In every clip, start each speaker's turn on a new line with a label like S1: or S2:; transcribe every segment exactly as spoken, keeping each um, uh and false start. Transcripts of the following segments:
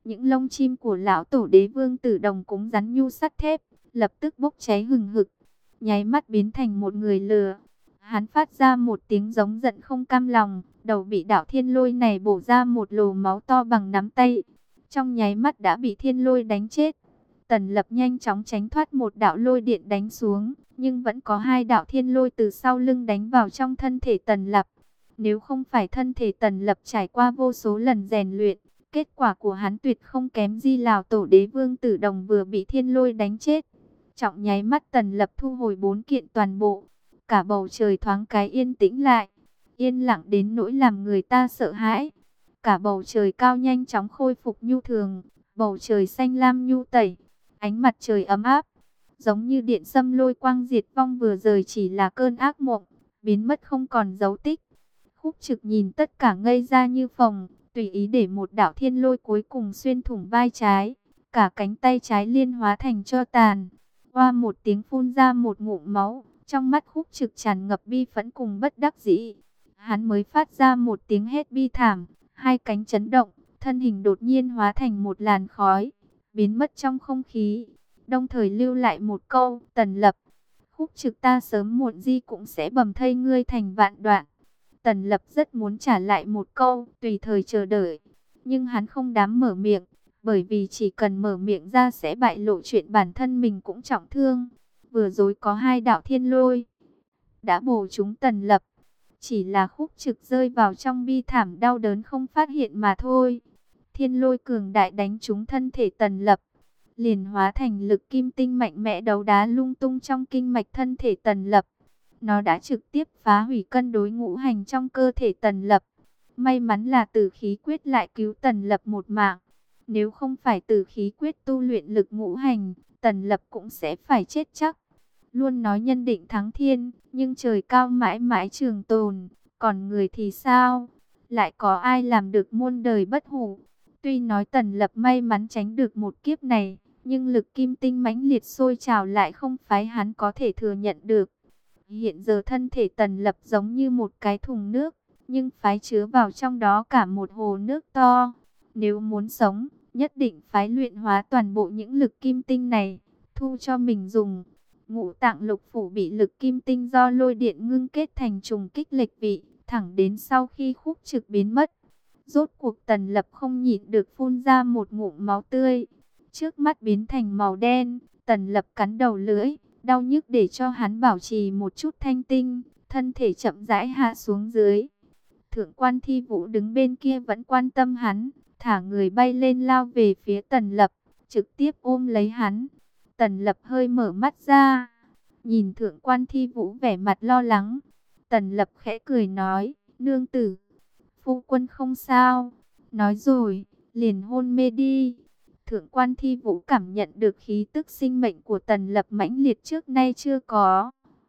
S1: Những lông chim của lão tổ đế vương Tử Đồng cũng rắn nhu sắt thép, lập tức bốc cháy hừng hực, nháy mắt biến thành một người lửa. Hắn phát ra một tiếng giống giận không cam lòng, đầu bị đạo thiên lôi này bổ ra một lồ máu to bằng nắm tay. Trong nháy mắt đã bị thiên lôi đánh chết. Tần Lập nhanh chóng tránh thoát một đạo lôi điện đánh xuống, nhưng vẫn có hai đạo thiên lôi từ sau lưng đánh vào trong thân thể Tần Lập. Nếu không phải thân thể Tần Lập trải qua vô số lần rèn luyện, kết quả của hắn tuyệt không kém gì lão tổ đế vương Tử Đồng vừa bị thiên lôi đánh chết. Trọng nháy mắt Tần Lập thu hồi bốn kiện toàn bộ, cả bầu trời thoáng cái yên tĩnh lại, yên lặng đến nỗi làm người ta sợ hãi. Cả bầu trời cao nhanh chóng khôi phục nhu thường, bầu trời xanh lam nhu tẩy, ánh mặt trời ấm áp, giống như điện xâm lôi quang diệt vong vừa rời chỉ là cơn ác mộng, biến mất không còn dấu tích. Khúc Trực nhìn tất cả ngây ra như phồng, tùy ý để một đạo thiên lôi cuối cùng xuyên thủng vai trái, cả cánh tay trái liên hóa thành tro tàn. Oa một tiếng phun ra một ngụm máu, trong mắt Khúc Trực tràn ngập bi phẫn cùng bất đắc dĩ. Hắn mới phát ra một tiếng hét bi thảm, hai cánh chấn động, thân hình đột nhiên hóa thành một làn khói, biến mất trong không khí, đồng thời lưu lại một câu: Tần Lập, Khúc Trực ta sớm muộn gì cũng sẽ bầm thây ngươi thành vạn đoạn. Tần Lập rất muốn trả lại một câu, tùy thời chờ đợi, nhưng hắn không dám mở miệng, bởi vì chỉ cần mở miệng ra sẽ bại lộ chuyện bản thân mình cũng trọng thương. Vừa rồi có hai đạo thiên lôi đã bổ trúng Tần Lập, chỉ là Khúc Trực rơi vào trong bi thảm đau đớn không phát hiện mà thôi. Thiên lôi cường đại đánh trúng thân thể Tần Lập, liền hóa thành lực kim tinh mạnh mẽ đấu đá lung tung trong kinh mạch thân thể Tần Lập. Nó đã trực tiếp phá hủy cân đối ngũ hành trong cơ thể Tần Lập. May mắn là Tử Khí Quyết lại cứu Tần Lập một mạng. Nếu không phải Tử Khí Quyết tu luyện lực ngũ hành, Tần Lập cũng sẽ phải chết chắc. Luôn nói nhân định thắng thiên, nhưng trời cao mãi mãi trường tồn, còn người thì sao? Lại có ai làm được muôn đời bất hủ? Tuy nói Tần Lập may mắn tránh được một kiếp này, nhưng lực kim tinh mãnh liệt sôi trào lại không phải hắn có thể thừa nhận được. Hiện giờ thân thể Tần Lập giống như một cái thùng nước, nhưng phái chứa vào trong đó cả một hồ nước to. Nếu muốn sống, nhất định phái luyện hóa toàn bộ những lực kim tinh này, thu cho mình dùng. Ngũ tạng lục phủ bị lực kim tinh do lôi điện ngưng kết thành trùng kích lệch vị, thẳng đến sau khi Khúc Trực biến mất. Rốt cuộc Tần Lập không nhịn được phun ra một ngụm máu tươi. Trước mắt biến thành màu đen, Tần Lập cắn đầu lưỡi, đau nhức để cho hắn bảo trì một chút thanh tinh, thân thể chậm rãi hạ xuống dưới. Thượng quan Thi Vũ đứng bên kia vẫn quan tâm hắn, thả người bay lên lao về phía Tần Lập, trực tiếp ôm lấy hắn. Tần Lập hơi mở mắt ra, nhìn Thượng quan Thi Vũ vẻ mặt lo lắng. Tần Lập khẽ cười nói: Nương tử, phu quân không sao. Nói rồi, liền hôn mê đi. Thượng quan Thi Vũ cảm nhận được khí tức sinh mệnh của Tần Lập mãnh liệt trước nay chưa có.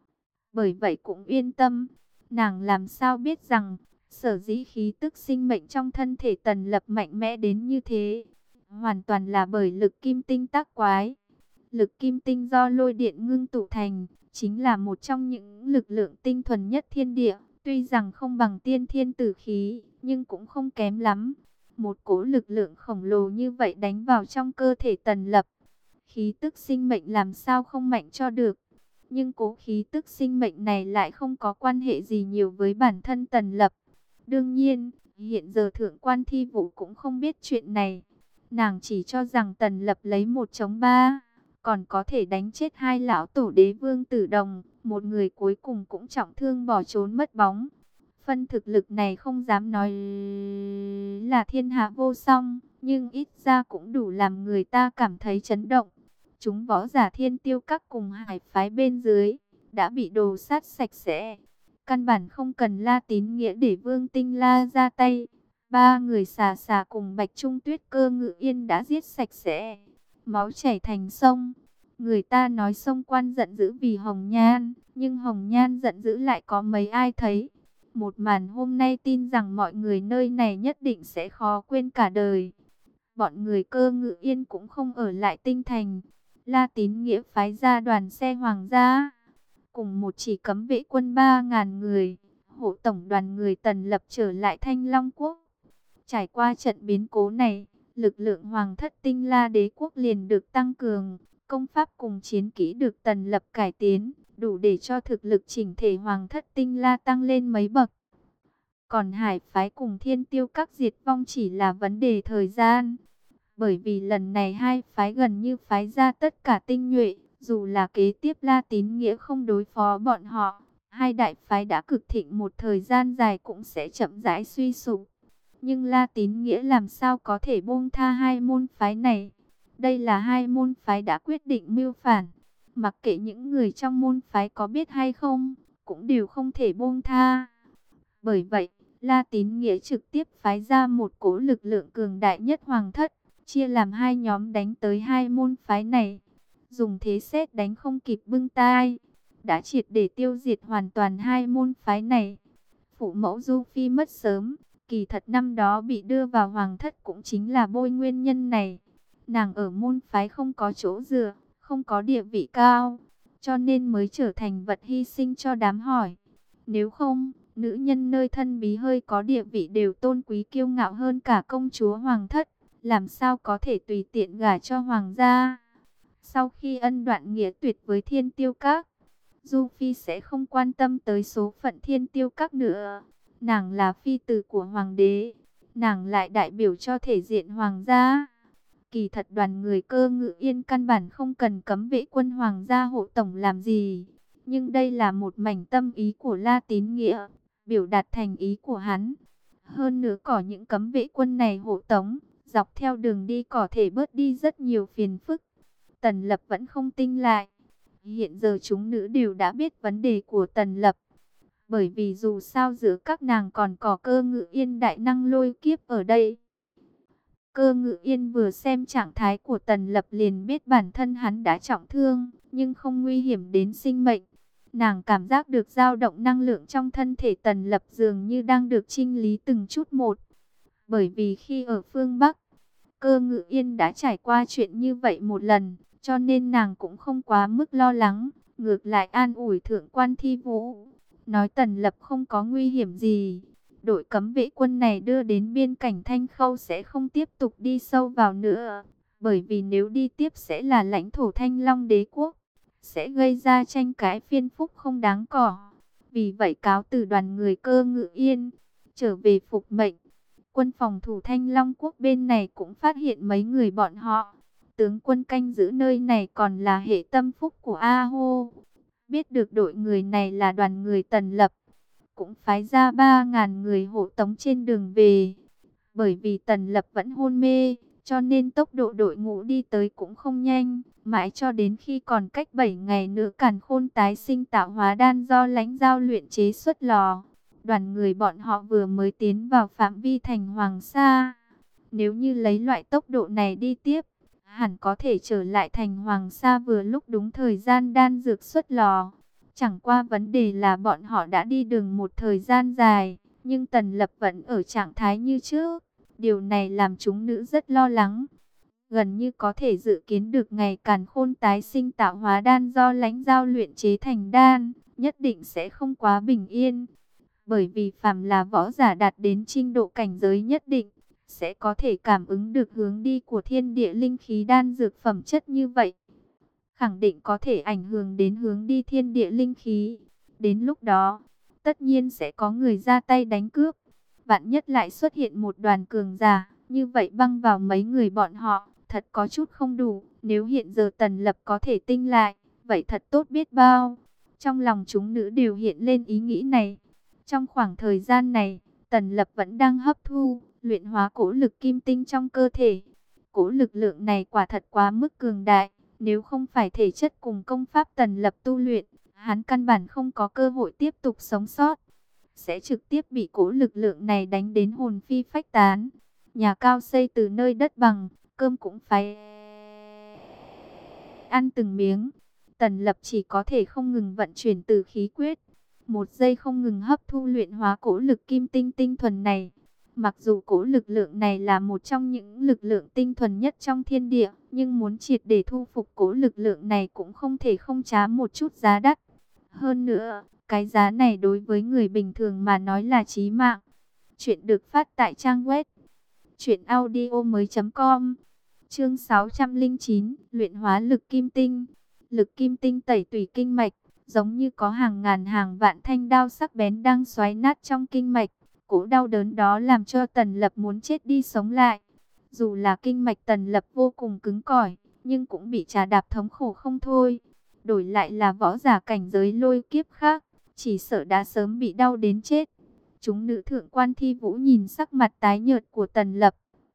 S1: Bởi vậy cũng yên tâm. Nàng làm sao biết rằng, sở dĩ khí tức sinh mệnh trong thân thể Tần Lập mạnh mẽ đến như thế, hoàn toàn là bởi lực kim tinh tác quái. Lực kim tinh do lôi điện ngưng tụ thành, chính là một trong những lực lượng tinh thuần nhất thiên địa. Tuy rằng không bằng tiên thiên tử khí, nhưng cũng không kém lắm. Một cỗ lực lượng khổng lồ như vậy đánh vào trong cơ thể Tần Lập, khí tức sinh mệnh làm sao không mạnh cho được. Nhưng cố khí tức sinh mệnh này lại không có quan hệ gì nhiều với bản thân Tần Lập. Đương nhiên, hiện giờ Thượng quan Thi Vũ cũng không biết chuyện này. Nàng chỉ cho rằng Tần Lập lấy một chống ba, còn có thể đánh chết hai lão tổ đế vương Tử Đồng. Một người cuối cùng cũng trọng thương bỏ trốn mất bóng. Phân thực lực này không dám nói là thiên hạ vô song, nhưng ít ra cũng đủ làm người ta cảm thấy chấn động. Chúng võ giả Thiên Tiêu Các cùng hải phái bên dưới đã bị đồ sát sạch sẽ. Căn bản không cần La Tín Nghĩa để Vương Tinh La ra tay. Ba người xà xà cùng Bạch Trung Tuyết Cơ Ngự Yên đã giết sạch sẽ. Máu chảy thành sông. Người ta nói sông Quan giận dữ vì Hồng Nhan, nhưng Hồng Nhan giận dữ lại có mấy ai thấy. Một màn hôm nay tin rằng mọi người nơi này nhất định sẽ khó quên cả đời. Bọn người Cơ Ngự Yên cũng không ở lại Tinh Thành. La Tín Nghĩa phái ra đoàn xe hoàng gia, cùng một chỉ cấm vệ quân ba ngàn người, hộ tổng đoàn người Tần Lập trở lại Thanh Long Quốc. Trải qua trận biến cố này, lực lượng Hoàng thất Tinh La Đế quốc liền được tăng cường, công pháp cùng chiến kỹ được Tần Lập cải tiến, đủ để cho thực lực chỉnh thể Hoàng thất Tinh La tăng lên mấy bậc. Còn Hải phái cùng Thiên Tiêu các diệt vong chỉ là vấn đề thời gian. Bởi vì lần này hai phái gần như phái ra tất cả tinh nhuệ, dù là kế tiếp La Tín Nghĩa không đối phó bọn họ, hai đại phái đã cực thịnh một thời gian dài cũng sẽ chậm rãi suy sụp. Nhưng La Tín Nghĩa làm sao có thể buông tha hai môn phái này? Đây là hai môn phái đã quyết định mưu phản. Mặc kệ những người trong môn phái có biết hay không, cũng đều không thể buông tha. Bởi vậy, La Tín Nghĩa trực tiếp phái ra một cỗ lực lượng cường đại nhất Hoàng thất, chia làm hai nhóm đánh tới hai môn phái này. Dùng thế sét đánh không kịp bưng tai, đã triệt để tiêu diệt hoàn toàn hai môn phái này. Phụ mẫu Du Phi mất sớm, kỳ thật năm đó bị đưa vào Hoàng thất cũng chính là bôi nguyên nhân này. Nàng ở môn phái không có chỗ dựa, không có địa vị cao, cho nên mới trở thành vật hy sinh cho đám hỏi. Nếu không, nữ nhân nơi thân bí hơi có địa vị đều tôn quý kiêu ngạo hơn cả công chúa Hoàng thất, làm sao có thể tùy tiện gả cho Hoàng gia. Sau khi ân đoạn nghĩa tuyệt với Thiên Tiêu các, Du Phi sẽ không quan tâm tới số phận Thiên Tiêu các nữa. Nàng là phi tử của Hoàng đế, nàng lại đại biểu cho thể diện Hoàng gia. Kỳ thật đoàn người Cơ Ngự Yên căn bản không cần cấm vệ quân Hoàng gia hộ tổng làm gì. Nhưng đây là một mảnh tâm ý của La Tín Nghĩa, biểu đạt thành ý của hắn. Hơn nữa có những cấm vệ quân này hộ tống, dọc theo đường đi có thể bớt đi rất nhiều phiền phức. Tần Lập vẫn không tinh lại. Hiện giờ chúng nữ đều đã biết vấn đề của Tần Lập. Bởi vì dù sao giữa các nàng còn có Cơ Ngự Yên đại năng lôi kiếp ở đây. Cơ Ngự Yên vừa xem trạng thái của Tần Lập liền biết bản thân hắn đã trọng thương, nhưng không nguy hiểm đến sinh mệnh. Nàng cảm giác được dao động năng lượng trong thân thể Tần Lập dường như đang được chinh lý từng chút một. Bởi vì khi ở phương Bắc, Cơ Ngự Yên đã trải qua chuyện như vậy một lần, cho nên nàng cũng không quá mức lo lắng, ngược lại an ủi thượng quan Thi Vũ, nói Tần Lập không có nguy hiểm gì. Đội cấm vệ quân này đưa đến biên cảnh Thanh Khâu sẽ không tiếp tục đi sâu vào nữa, bởi vì nếu đi tiếp sẽ là lãnh thổ Thanh Long đế quốc, sẽ gây ra tranh cãi phiên phúc không đáng có. Vì vậy cáo từ đoàn người Cơ Ngự Yên, trở về phục mệnh. Quân phòng thủ Thanh Long quốc bên này cũng phát hiện mấy người bọn họ. Tướng quân canh giữ nơi này còn là hệ tâm phúc của A Hô. Biết được đội người này là đoàn người Tần Lập, cũng phái ra ba ngàn người hộ tống trên đường về. Bởi vì Tần Lập vẫn hôn mê, cho nên tốc độ đội ngũ đi tới cũng không nhanh. Mãi cho đến khi còn cách bảy ngày nữa Càn Khôn tái sinh tạo hóa đan do Lãnh Giao luyện chế xuất lò. Đoàn người bọn họ vừa mới tiến vào phạm vi thành Hoàng Sa. Nếu như lấy loại tốc độ này đi tiếp, hẳn có thể trở lại thành Hoàng Sa vừa lúc đúng thời gian đan dược xuất lò. Chẳng qua vấn đề là bọn họ đã đi đường một thời gian dài, nhưng Tần Lập vẫn ở trạng thái như trước. Điều này làm chúng nữ rất lo lắng. Gần như có thể dự kiến được ngày Càn Khôn tái sinh tạo hóa đan do Lãnh Giao luyện chế thành đan, nhất định sẽ không quá bình yên. Bởi vì phàm là võ giả đạt đến trình độ cảnh giới nhất định, sẽ có thể cảm ứng được hướng đi của thiên địa linh khí đan dược phẩm chất như vậy. Khẳng định có thể ảnh hưởng đến hướng đi thiên địa linh khí. Đến lúc đó, tất nhiên sẽ có người ra tay đánh cướp. Vạn nhất lại xuất hiện một đoàn cường giả, như vậy băng vào mấy người bọn họ, thật có chút không đủ. Nếu hiện giờ Tần Lập có thể tinh lại, vậy thật tốt biết bao. Trong lòng chúng nữ đều hiện lên ý nghĩ này. Trong khoảng thời gian này, Tần Lập vẫn đang hấp thu, luyện hóa cỗ lực kim tinh trong cơ thể. Cỗ lực lượng này quả thật quá mức cường đại. Nếu không phải thể chất cùng công pháp Tần Lập tu luyện, hắn căn bản không có cơ hội tiếp tục sống sót. Sẽ trực tiếp bị cỗ lực lượng này đánh đến hồn phi phách tán. Nhà cao xây từ nơi đất bằng, cơm cũng phải ăn từng miếng. Tần Lập chỉ có thể không ngừng vận chuyển từ khí quyết. Một giây không ngừng hấp thu luyện hóa cỗ lực kim tinh tinh thuần này. Mặc dù cỗ lực lượng này là một trong những lực lượng tinh thuần nhất trong thiên địa, nhưng muốn triệt để thu phục cỗ lực lượng này cũng không thể không trả một chút giá đắt. Hơn nữa, cái giá này đối với người bình thường mà nói là chí mạng. Chuyện được phát tại trang web Chuyện audio mới com. Chương sáu trăm linh chín, luyện hóa lực kim tinh. Lực kim tinh tẩy tủy kinh mạch, giống như có hàng ngàn hàng vạn thanh đao sắc bén đang xoáy nát trong kinh mạch. Cỗ đau đớn đó làm cho Tần Lập muốn chết đi sống lại. Dù là kinh mạch Tần Lập vô cùng cứng cỏi, nhưng cũng bị trà đạp thống khổ không thôi. Đổi lại là võ giả cảnh giới lôi kiếp khác, chỉ sợ đã sớm bị đau đến chết. Chúng nữ thượng quan Thi Vũ nhìn sắc mặt tái nhợt của Tần Lập,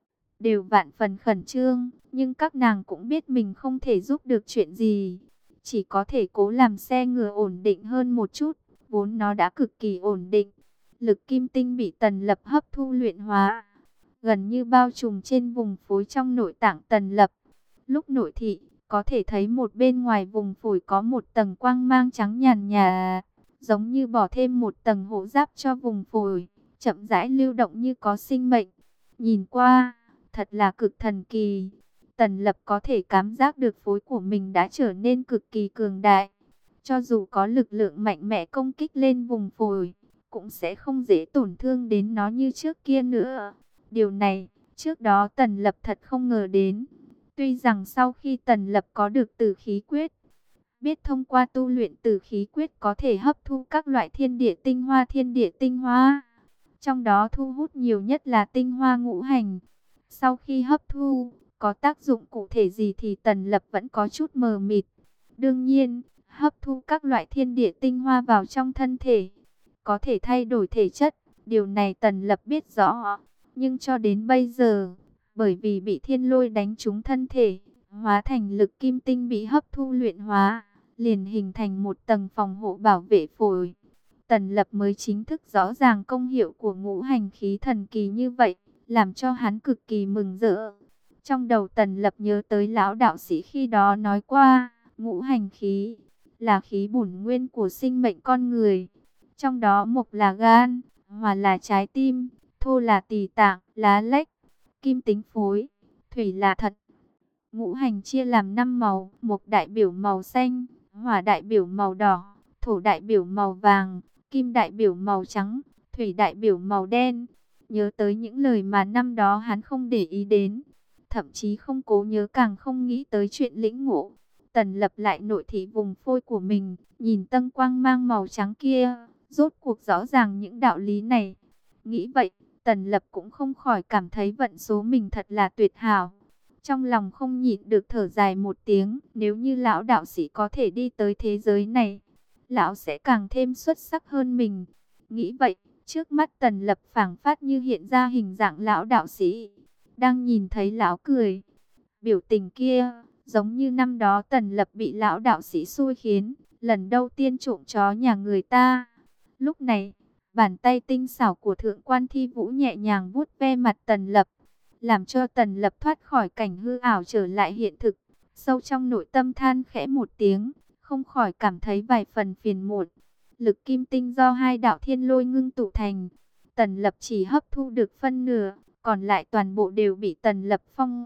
S1: đều vạn phần khẩn trương, nhưng các nàng cũng biết mình không thể giúp được chuyện gì. Chỉ có thể cố làm xe ngựa ổn định hơn một chút, vốn nó đã cực kỳ ổn định. Lực kim tinh bị Tần Lập hấp thu luyện hóa, gần như bao trùm trên vùng phối trong nội tạng Tần Lập. Lúc nội thị, có thể thấy một bên ngoài vùng phổi có một tầng quang mang trắng nhàn nhạt, giống như bỏ thêm một tầng hộ giáp cho vùng phổi, chậm rãi lưu động như có sinh mệnh. Nhìn qua, thật là cực thần kỳ. Tần Lập có thể cảm giác được phối của mình đã trở nên cực kỳ cường đại. Cho dù có lực lượng mạnh mẽ công kích lên vùng phổi, cũng sẽ không dễ tổn thương đến nó như trước kia nữa. Điều này, trước đó Tần Lập thật không ngờ đến. Tuy rằng sau khi Tần Lập có được tử khí quyết, biết thông qua tu luyện tử khí quyết có thể hấp thu các loại thiên địa tinh hoa thiên địa tinh hoa. Trong đó thu hút nhiều nhất là tinh hoa ngũ hành. Sau khi hấp thu, có tác dụng cụ thể gì thì Tần Lập vẫn có chút mờ mịt. Đương nhiên, hấp thu các loại thiên địa tinh hoa vào trong thân thể, có thể thay đổi thể chất. Điều này Tần Lập biết rõ. Nhưng cho đến bây giờ, bởi vì bị thiên lôi đánh trúng thân thể, hóa thành lực kim tinh bị hấp thu luyện hóa, liền hình thành một tầng phòng hộ bảo vệ phổi. Tần Lập mới chính thức rõ ràng công hiệu của ngũ hành khí thần kỳ như vậy, làm cho hắn cực kỳ mừng rỡ. Trong đầu Tần Lập nhớ tới lão đạo sĩ khi đó nói qua, ngũ hành khí là khí bổn nguyên của sinh mệnh con người. Trong đó mộc là gan, hỏa là trái tim, thô là tỳ tạng, lá lách, kim tính phối, thủy là thận. Ngũ hành chia làm năm màu, mộc đại biểu màu xanh, hỏa đại biểu màu đỏ, thổ đại biểu màu vàng, kim đại biểu màu trắng, thủy đại biểu màu đen. Nhớ tới những lời mà năm đó hắn không để ý đến, thậm chí không cố nhớ càng không nghĩ tới chuyện lĩnh ngộ. Tần Lập lại nội thị vùng phôi của mình, nhìn tầng quang mang màu trắng kia, rốt cuộc rõ ràng những đạo lý này. Nghĩ vậy, Tần Lập cũng không khỏi cảm thấy vận số mình thật là tuyệt hảo. Trong lòng không nhịn được thở dài một tiếng, nếu như lão đạo sĩ có thể đi tới thế giới này, lão sẽ càng thêm xuất sắc hơn mình. Nghĩ vậy, trước mắt Tần Lập phảng phất như hiện ra hình dạng lão đạo sĩ, đang nhìn thấy lão cười. Biểu tình kia, giống như năm đó Tần Lập bị lão đạo sĩ xui khiến, lần đầu tiên trộm chó nhà người ta. Lúc này, bàn tay tinh xảo của thượng quan Thi Vũ nhẹ nhàng vuốt ve mặt Tần Lập, làm cho Tần Lập thoát khỏi cảnh hư ảo trở lại hiện thực. Sâu trong nội tâm than khẽ một tiếng, không khỏi cảm thấy vài phần phiền muộn. Lực kim tinh do hai đạo thiên lôi ngưng tụ thành, Tần Lập chỉ hấp thu được phân nửa, còn lại toàn bộ đều bị Tần Lập phong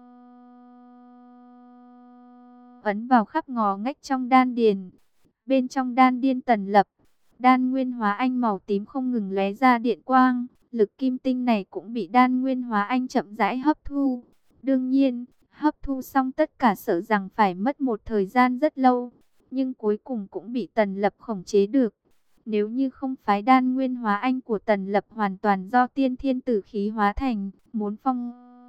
S1: ấn vào khắp ngò ngách trong đan điền. Bên trong đan điên Tần Lập, đan nguyên hóa anh màu tím không ngừng lóe ra điện quang. Lực kim tinh này cũng bị đan nguyên hóa anh chậm rãi hấp thu. Đương nhiên, hấp thu xong tất cả sợ rằng phải mất một thời gian rất lâu, nhưng cuối cùng cũng bị Tần Lập khống chế được. Nếu như không phái đan nguyên hóa anh của Tần Lập hoàn toàn do tiên thiên tử khí hóa thành, muốn phong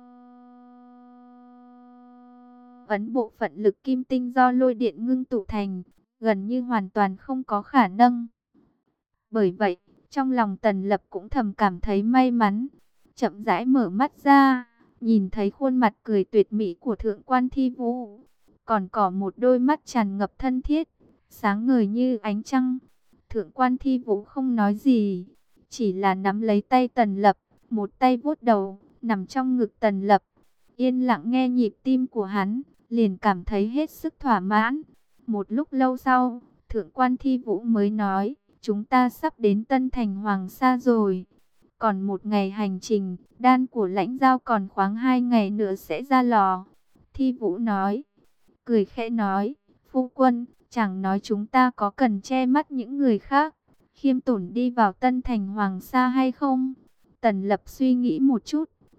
S1: ấn bộ phận lực kim tinh do lôi điện ngưng tụ thành, gần như hoàn toàn không có khả năng. Bởi vậy, trong lòng Tần Lập cũng thầm cảm thấy may mắn. Chậm rãi mở mắt ra, nhìn thấy khuôn mặt cười tuyệt mỹ của thượng quan Thi Vũ, còn có một đôi mắt tràn ngập thân thiết, sáng ngời như ánh trăng. Thượng quan Thi Vũ không nói gì, chỉ là nắm lấy tay Tần Lập, một tay vuốt đầu, nằm trong ngực Tần Lập, yên lặng nghe nhịp tim của hắn, liền cảm thấy hết sức thỏa mãn. Một lúc lâu sau, thượng quan Thi Vũ mới nói, chúng ta sắp đến Tân Thành Hoàng Sa rồi. Còn một ngày hành trình, đan của lãnh giao còn khoảng hai ngày nữa sẽ ra lò. Thi Vũ nói, cười khẽ nói, phu quân, chẳng nói chúng ta có cần che mắt những người khác, khiêm tốn đi vào Tân Thành Hoàng Sa hay không? Tần Lập suy nghĩ một chút,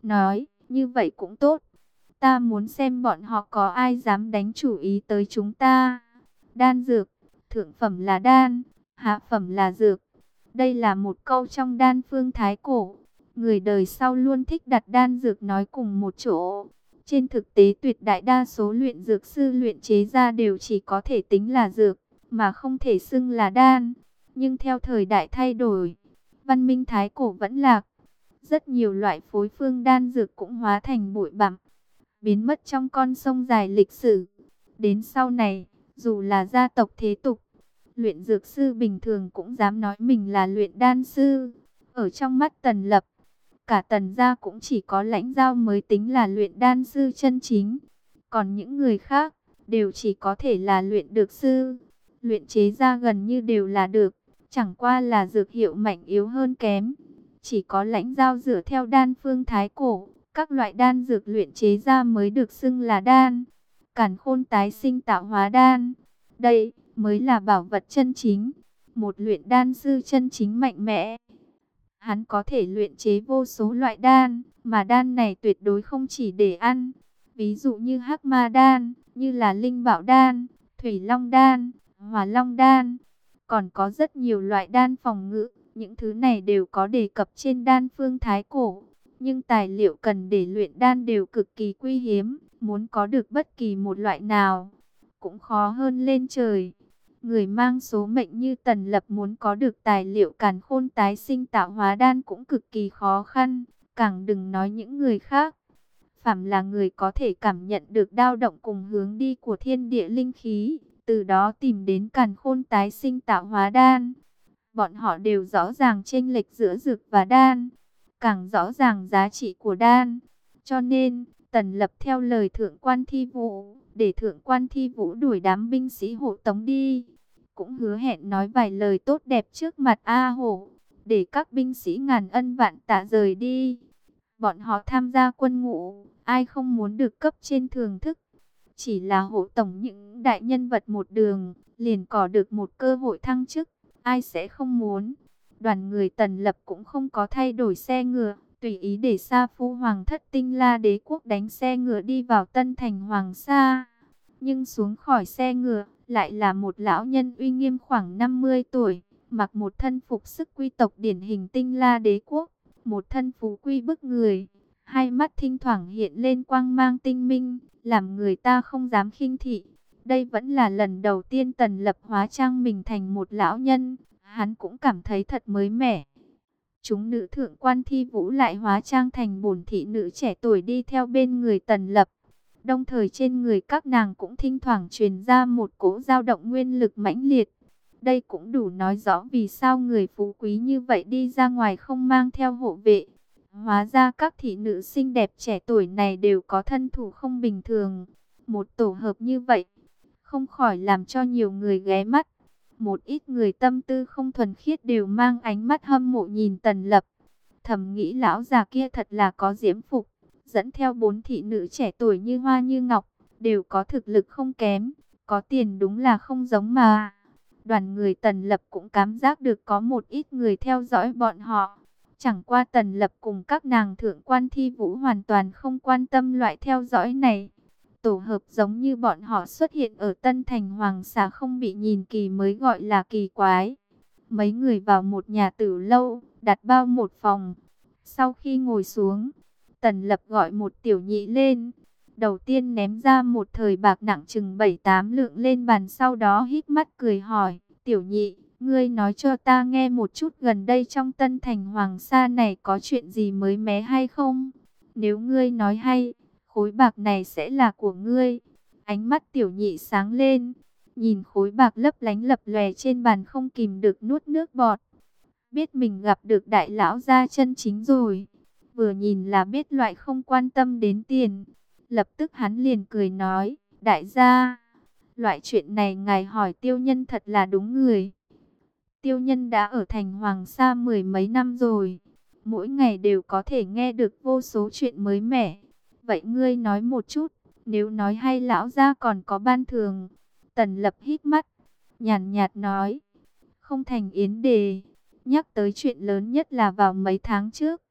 S1: nói, như vậy cũng tốt. Ta muốn xem bọn họ có ai dám đánh chủ ý tới chúng ta. Đan dược, thượng phẩm là đan, hạ phẩm là dược. Đây là một câu trong đan phương thái cổ. Người đời sau luôn thích đặt đan dược nói cùng một chỗ. Trên thực tế tuyệt đại đa số luyện dược sư luyện chế ra đều chỉ có thể tính là dược, mà không thể xưng là đan. Nhưng theo thời đại thay đổi, văn minh thái cổ vẫn lạc. Rất nhiều loại phối phương đan dược cũng hóa thành bụi bặm, biến mất trong con sông dài lịch sử. Đến sau này, dù là gia tộc thế tục, luyện dược sư bình thường cũng dám nói mình là luyện đan sư. Ở trong mắt Tần Lập, cả Tần gia cũng chỉ có Lãnh Giao mới tính là luyện đan sư chân chính. Còn những người khác, đều chỉ có thể là luyện dược sư. Luyện chế ra gần như đều là được, chẳng qua là dược hiệu mạnh yếu hơn kém. Chỉ có Lãnh Giao dựa theo đan phương thái cổ, các loại đan dược luyện chế ra mới được xưng là đan. Càn khôn tái sinh tạo hóa đan. Đây mới là bảo vật chân chính. Một luyện đan sư chân chính mạnh mẽ. Hắn có thể luyện chế vô số loại đan, mà đan này tuyệt đối không chỉ để ăn. Ví dụ như Hắc Ma đan, như là Linh Bảo đan, Thủy Long đan, Hỏa Long đan. Còn có rất nhiều loại đan phòng ngự, những thứ này đều có đề cập trên đan phương thái cổ. Nhưng tài liệu cần để luyện đan đều cực kỳ quý hiếm, muốn có được bất kỳ một loại nào cũng khó hơn lên trời. Người mang số mệnh như Tần Lập muốn có được tài liệu càn khôn tái sinh tạo hóa đan cũng cực kỳ khó khăn, càng đừng nói những người khác. Phàm là người có thể cảm nhận được dao động cùng hướng đi của thiên địa linh khí, từ đó tìm đến càn khôn tái sinh tạo hóa đan. Bọn họ đều rõ ràng chênh lệch giữa dược và đan, càng rõ ràng giá trị của đan. Cho nên, Tần Lập theo lời Thượng quan Thi Vũ, để Thượng quan Thi Vũ đuổi đám binh sĩ hộ tống đi. Cũng hứa hẹn nói vài lời tốt đẹp trước mặt A Hổ, để các binh sĩ ngàn ân vạn tạ rời đi. Bọn họ tham gia quân ngũ, ai không muốn được cấp trên thưởng thức. Chỉ là hộ tổng những đại nhân vật một đường, liền có được một cơ hội thăng chức, ai sẽ không muốn. Đoàn người Tần Lập cũng không có thay đổi xe ngựa, tùy ý để Sa Phu Hoàng thất Tinh La Đế quốc đánh xe ngựa đi vào Tân Thành Hoàng Sa. Nhưng xuống khỏi xe ngựa, lại là một lão nhân uy nghiêm khoảng năm mươi tuổi, mặc một thân phục sức quy tộc điển hình Tinh La Đế quốc, một thân phú quý bức người, hai mắt thỉnh thoảng hiện lên quang mang tinh minh, làm người ta không dám khinh thị. Đây vẫn là lần đầu tiên Tần Lập hóa trang mình thành một lão nhân, hắn cũng cảm thấy thật mới mẻ. Chúng nữ thượng quan Thi Vũ lại hóa trang thành bổn thị nữ trẻ tuổi đi theo bên người Tần Lập. Đồng thời trên người các nàng cũng thỉnh thoảng truyền ra một cỗ dao động nguyên lực mãnh liệt. Đây cũng đủ nói rõ vì sao người phú quý như vậy đi ra ngoài không mang theo hộ vệ. Hóa ra các thị nữ xinh đẹp trẻ tuổi này đều có thân thủ không bình thường. Một tổ hợp như vậy, không khỏi làm cho nhiều người ghé mắt. Một ít người tâm tư không thuần khiết đều mang ánh mắt hâm mộ nhìn Tần Lập. Thầm nghĩ lão già kia thật là có diễm phục, dẫn theo bốn thị nữ trẻ tuổi như hoa như ngọc, đều có thực lực không kém, có tiền đúng là không giống mà. Đoàn người Tần Lập cũng cảm giác được có một ít người theo dõi bọn họ. Chẳng qua Tần Lập cùng các nàng thượng quan Thi Vũ hoàn toàn không quan tâm loại theo dõi này. Tổ hợp giống như bọn họ xuất hiện ở Tân Thành Hoàng Sa không bị nhìn kỳ mới gọi là kỳ quái. Mấy người vào một nhà tử lâu, đặt bao một phòng. Sau khi ngồi xuống, Tần Lập gọi một tiểu nhị lên. Đầu tiên ném ra một thời bạc nặng chừng bảy tám lượng lên bàn, sau đó híp mắt cười hỏi, tiểu nhị, ngươi nói cho ta nghe một chút gần đây trong Tân Thành Hoàng Sa này có chuyện gì mới mé hay không? Nếu ngươi nói hay, khối bạc này sẽ là của ngươi. Ánh mắt tiểu nhị sáng lên, nhìn khối bạc lấp lánh lập lòe trên bàn không kìm được nuốt nước bọt. Biết mình gặp được đại lão gia chân chính rồi. Vừa nhìn là biết loại không quan tâm đến tiền. Lập tức hắn liền cười nói, đại gia, loại chuyện này ngài hỏi Tiêu Nhân thật là đúng người. Tiêu Nhân đã ở thành Hoàng Sa mười mấy năm rồi, mỗi ngày đều có thể nghe được vô số chuyện mới mẻ. Vậy ngươi nói một chút, nếu nói hay lão gia còn có ban thường. Tần Lập hít mắt, nhàn nhạt nói, không thành yến đề. Nhắc tới chuyện lớn nhất là vào mấy tháng trước,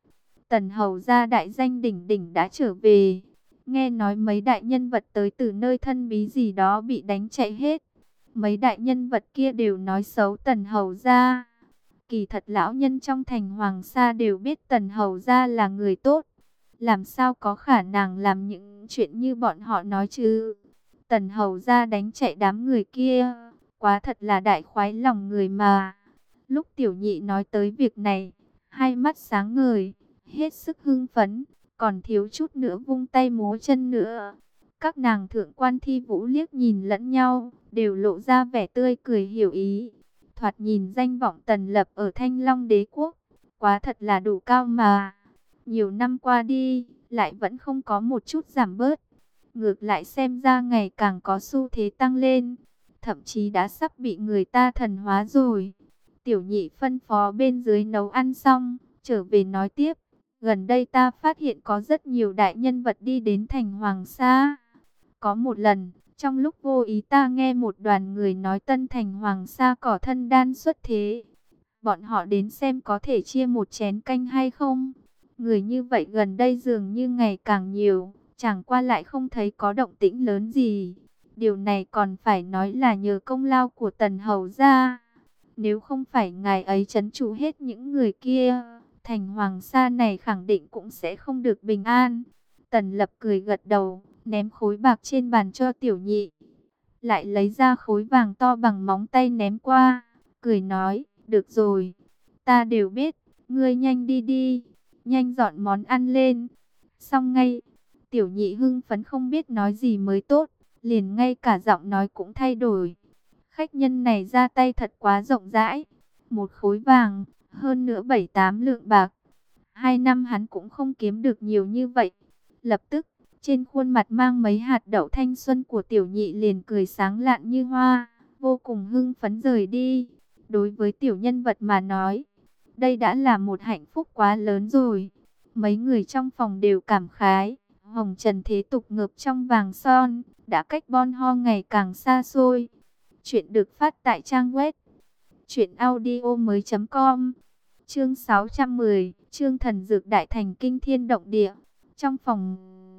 S1: Tần hầu gia đại danh đỉnh đỉnh đã trở về. Nghe nói mấy đại nhân vật tới từ nơi thân bí gì đó bị đánh chạy hết. Mấy đại nhân vật kia đều nói xấu Tần hầu gia. Kỳ thật lão nhân trong thành Hoàng Sa đều biết Tần hầu gia là người tốt. Làm sao có khả năng làm những chuyện như bọn họ nói chứ? Tần hầu gia đánh chạy đám người kia, quá thật là đại khoái lòng người mà. Lúc tiểu nhị nói tới việc này, hai mắt sáng ngời, hết sức hưng phấn, còn thiếu chút nữa vung tay múa chân nữa. Các nàng thượng quan Thi Vũ liếc nhìn lẫn nhau, đều lộ ra vẻ tươi cười hiểu ý. Thoạt nhìn danh vọng Tần Lập ở Thanh Long Đế Quốc, quá thật là đủ cao mà. Nhiều năm qua đi, lại vẫn không có một chút giảm bớt. Ngược lại xem ra ngày càng có xu thế tăng lên, thậm chí đã sắp bị người ta thần hóa rồi. Tiểu nhị phân phó bên dưới nấu ăn xong, trở về nói tiếp. Gần đây ta phát hiện có rất nhiều đại nhân vật đi đến thành Hoàng Sa. Có một lần, trong lúc vô ý ta nghe một đoàn người nói tân thành Hoàng Sa cỏ thân đan xuất thế. Bọn họ đến xem có thể chia một chén canh hay không. Người như vậy gần đây dường như ngày càng nhiều, chẳng qua lại không thấy có động tĩnh lớn gì. Điều này còn phải nói là nhờ công lao của Tần hầu gia. Nếu không phải ngài ấy trấn trụ hết những người kia, thành Hoàng Sa này khẳng định cũng sẽ không được bình an. Tần Lập cười gật đầu, ném khối bạc trên bàn cho tiểu nhị. Lại lấy ra khối vàng to bằng móng tay ném qua, cười nói, được rồi, ta đều biết, ngươi nhanh đi đi, nhanh dọn món ăn lên. Xong ngay, tiểu nhị hưng phấn không biết nói gì mới tốt, liền ngay cả giọng nói cũng thay đổi. Khách nhân này ra tay thật quá rộng rãi, một khối vàng, hơn nữa bảy tám lượng bạc. Hai năm hắn cũng không kiếm được nhiều như vậy. Lập tức, trên khuôn mặt mang mấy hạt đậu thanh xuân của tiểu nhị liền cười sáng lạn như hoa, vô cùng hưng phấn rời đi. Đối với tiểu nhân vật mà nói, đây đã là một hạnh phúc quá lớn rồi. Mấy người trong phòng đều cảm khái, hồng trần thế tục ngập trong vàng son, đã cách Bon Ho ngày càng xa xôi. Chuyện được phát tại trang web truyện audio mới chấm com. Chương sáu trăm mười, chương thần dược đại thành kinh thiên động địa. Trong phòng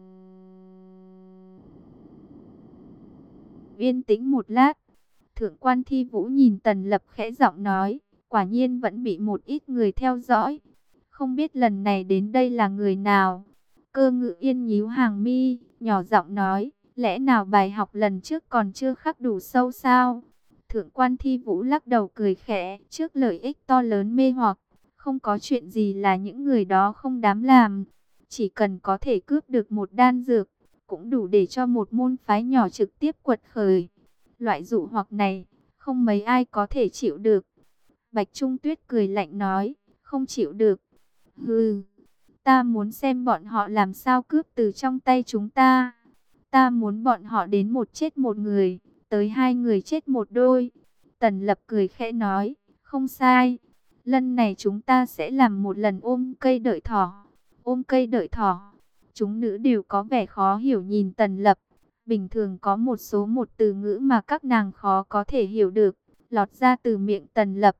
S1: yên tĩnh một lát, thượng quan Thi Vũ nhìn Tần Lập khẽ giọng nói, quả nhiên vẫn bị một ít người theo dõi. Không biết lần này đến đây là người nào? Cơ Ngự Yên nhíu hàng mi, nhỏ giọng nói, lẽ nào bài học lần trước còn chưa khắc đủ sâu sao? Thượng quan Thi Vũ lắc đầu cười khẽ, trước lợi ích to lớn mê hoặc, không có chuyện gì là những người đó không dám làm. Chỉ cần có thể cướp được một đan dược, cũng đủ để cho một môn phái nhỏ trực tiếp quật khởi. Loại dụ hoặc này, không mấy ai có thể chịu được. Bạch Trung Tuyết cười lạnh nói, không chịu được. Hừ, ta muốn xem bọn họ làm sao cướp từ trong tay chúng ta. Ta muốn bọn họ đến một chết một người, tới hai người chết một đôi. Tần Lập cười khẽ nói, không sai. Lần này chúng ta sẽ làm một lần ôm cây đợi thỏ. Ôm cây đợi thỏ. Chúng nữ đều có vẻ khó hiểu nhìn Tần Lập. Bình thường có một số một từ ngữ mà các nàng khó có thể hiểu được, lọt ra từ miệng Tần Lập.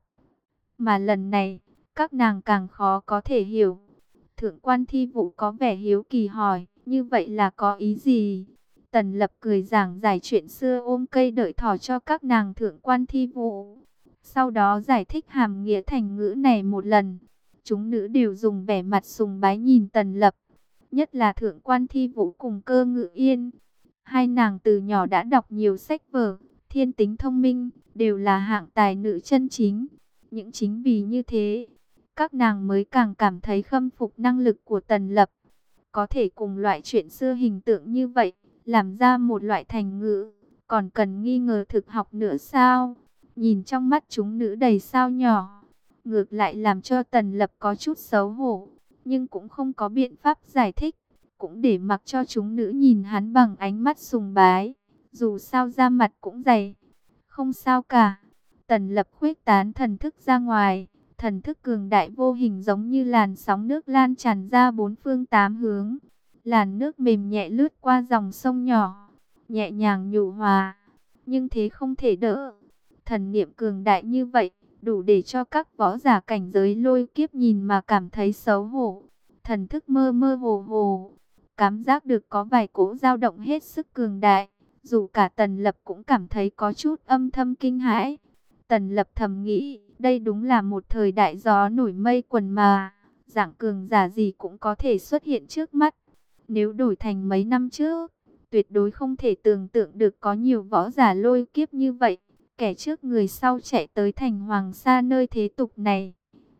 S1: Mà lần này, các nàng càng khó có thể hiểu. Thượng quan Thi Vũ có vẻ hiếu kỳ hỏi, như vậy là có ý gì? Tần Lập cười giảng giải chuyện xưa ôm cây đợi thỏ cho các nàng thượng quan Thi Vũ. Sau đó giải thích hàm nghĩa thành ngữ này một lần. Chúng nữ đều dùng vẻ mặt sùng bái nhìn Tần Lập. Nhất là thượng quan Thi Vũ cùng Cơ Ngự Yên. Hai nàng từ nhỏ đã đọc nhiều sách vở, thiên tính thông minh, đều là hạng tài nữ chân chính. Những chính vì như thế, các nàng mới càng cảm thấy khâm phục năng lực của Tần Lập. Có thể cùng loại chuyện xưa hình tượng như vậy, làm ra một loại thành ngữ, còn cần nghi ngờ thực học nữa sao? Nhìn trong mắt chúng nữ đầy sao nhỏ, ngược lại làm cho Tần Lập có chút xấu hổ, nhưng cũng không có biện pháp giải thích, cũng để mặc cho chúng nữ nhìn hắn bằng ánh mắt sùng bái, dù sao da mặt cũng dày. Không sao cả. Tần Lập khuếch tán thần thức ra ngoài, thần thức cường đại vô hình giống như làn sóng nước lan tràn ra bốn phương tám hướng. Làn nước mềm nhẹ lướt qua dòng sông nhỏ, nhẹ nhàng nhu hòa, nhưng thế không thể đỡ. Thần niệm cường đại như vậy, đủ để cho các võ giả cảnh giới lôi kiếp nhìn mà cảm thấy xấu hổ. thần thức mơ mơ hồ hồ, cảm giác được có vài cỗ dao động hết sức cường đại. Dù cả Tần Lập cũng cảm thấy có chút âm thầm kinh hãi. Tần Lập thầm nghĩ, đây đúng là một thời đại gió nổi mây quần mà, dạng cường giả gì cũng có thể xuất hiện trước mắt. Nếu đổi thành mấy năm trước, tuyệt đối không thể tưởng tượng được có nhiều võ giả lôi kiếp như vậy, kẻ trước người sau chạy tới thành Hoàng Sa nơi thế tục này.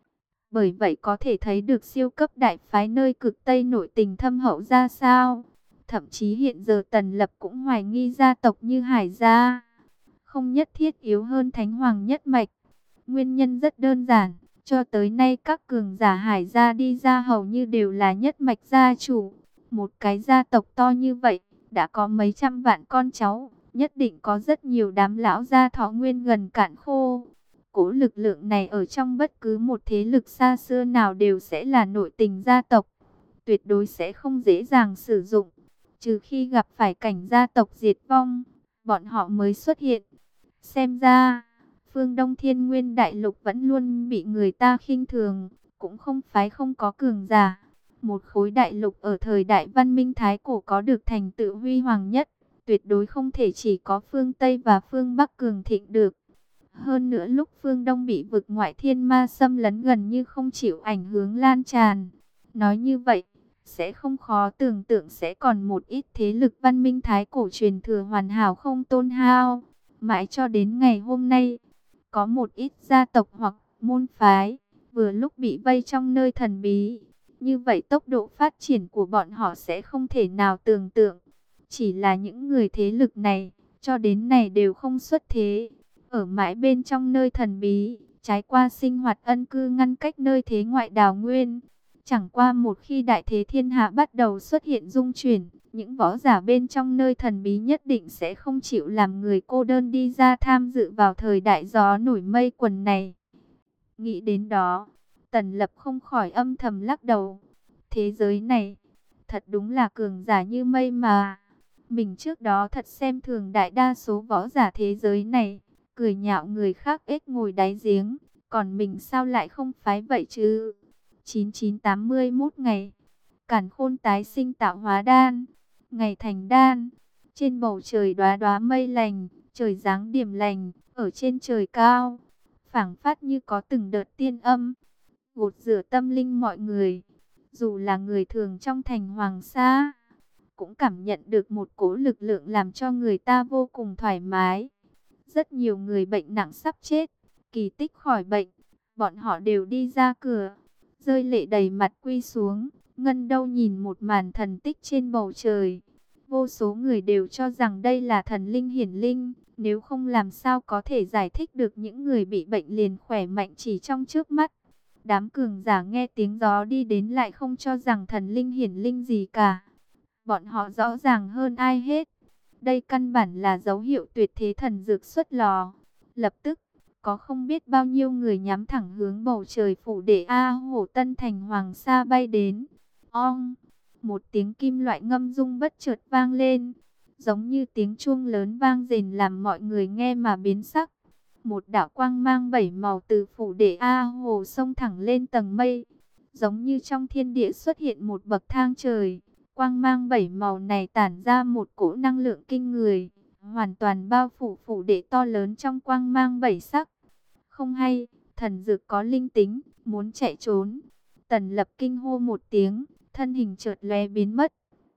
S1: Bởi vậy có thể thấy được siêu cấp đại phái nơi cực Tây nội tình thâm hậu ra sao. Thậm chí hiện giờ Tần Lập cũng hoài nghi gia tộc như Hải gia không nhất thiết yếu hơn Thánh Hoàng nhất mạch. Nguyên nhân rất đơn giản, cho tới nay các cường giả Hải gia đi ra hầu như đều là nhất mạch gia chủ. Một cái gia tộc to như vậy, đã có mấy trăm vạn con cháu, nhất định có rất nhiều đám lão gia thọ nguyên gần cạn khô. Cố lực lượng này ở trong bất cứ một thế lực xa xưa nào đều sẽ là nội tình gia tộc, tuyệt đối sẽ không dễ dàng sử dụng. Trừ khi gặp phải cảnh gia tộc diệt vong, bọn họ mới xuất hiện. Xem ra, phương Đông Thiên Nguyên Đại Lục vẫn luôn bị người ta khinh thường, cũng không phái không có cường giả. Một khối đại lục ở thời đại văn minh Thái Cổ có được thành tựu huy hoàng nhất, tuyệt đối không thể chỉ có phương Tây và phương Bắc cường thịnh được. Hơn nữa lúc phương Đông bị vực ngoại thiên ma xâm lấn gần như không chịu ảnh hưởng lan tràn. Nói như vậy, sẽ không khó tưởng tượng sẽ còn một ít thế lực văn minh Thái Cổ truyền thừa hoàn hảo không tôn hao. Mãi cho đến ngày hôm nay, có một ít gia tộc hoặc môn phái, vừa lúc bị vây trong nơi thần bí. Như vậy tốc độ phát triển của bọn họ sẽ không thể nào tưởng tượng. Chỉ là những người thế lực này, cho đến nay đều không xuất thế. Ở mãi bên trong nơi thần bí, trải qua sinh hoạt ân cư ngăn cách nơi thế ngoại đào nguyên. Chẳng qua một khi đại thế thiên hạ bắt đầu xuất hiện dung chuyển, những võ giả bên trong nơi thần bí nhất định sẽ không chịu làm người cô đơn đi ra tham dự vào thời đại gió nổi mây quần này. Nghĩ đến đó, Tần Lập không khỏi âm thầm lắc đầu. Thế giới này, thật đúng là cường giả như mây mà. Mình trước đó thật xem thường đại đa số võ giả thế giới này, cười nhạo người khác ếch ngồi đáy giếng, còn mình sao lại không phái vậy chứ? chín chín tám mươi mốt ngày, Càn Khôn tái sinh tạo hóa đan, ngày thành đan, trên bầu trời đóa đóa mây lành, trời giáng điểm lành, ở trên trời cao, phảng phất như có từng đợt tiên âm, gột rửa tâm linh mọi người. Dù là người thường trong thành Hoàng Sa, cũng cảm nhận được một cỗ lực lượng làm cho người ta vô cùng thoải mái. Rất nhiều người bệnh nặng sắp chết, kỳ tích khỏi bệnh, bọn họ đều đi ra cửa, rơi lệ đầy mặt quy xuống. Ngân Đâu nhìn một màn thần tích trên bầu trời, vô số người đều cho rằng đây là thần linh hiển linh, nếu không làm sao có thể giải thích được những người bị bệnh liền khỏe mạnh chỉ trong trước mắt. Đám cường giả nghe tiếng gió đi đến lại không cho rằng thần linh hiển linh gì cả. Bọn họ rõ ràng hơn ai hết, đây căn bản là dấu hiệu tuyệt thế thần dược xuất lò. Lập tức, có không biết bao nhiêu người nhắm thẳng hướng bầu trời phủ đệ A Hổ Tân thành Hoàng Sa bay đến. Ong, một tiếng kim loại ngâm rung bất chợt vang lên, giống như tiếng chuông lớn vang rền làm mọi người nghe mà biến sắc. Một đạo quang mang bảy màu từ phủ đệ A Hồ xông thẳng lên tầng mây, giống như trong thiên địa xuất hiện một bậc thang trời. Quang mang bảy màu này tản ra một cỗ năng lượng kinh người, hoàn toàn bao phủ phủ đệ to lớn trong quang mang bảy sắc. Không hay, thần dược có linh tính, muốn chạy trốn. Tần Lập kinh hô một tiếng, thân hình chợt lóe biến mất.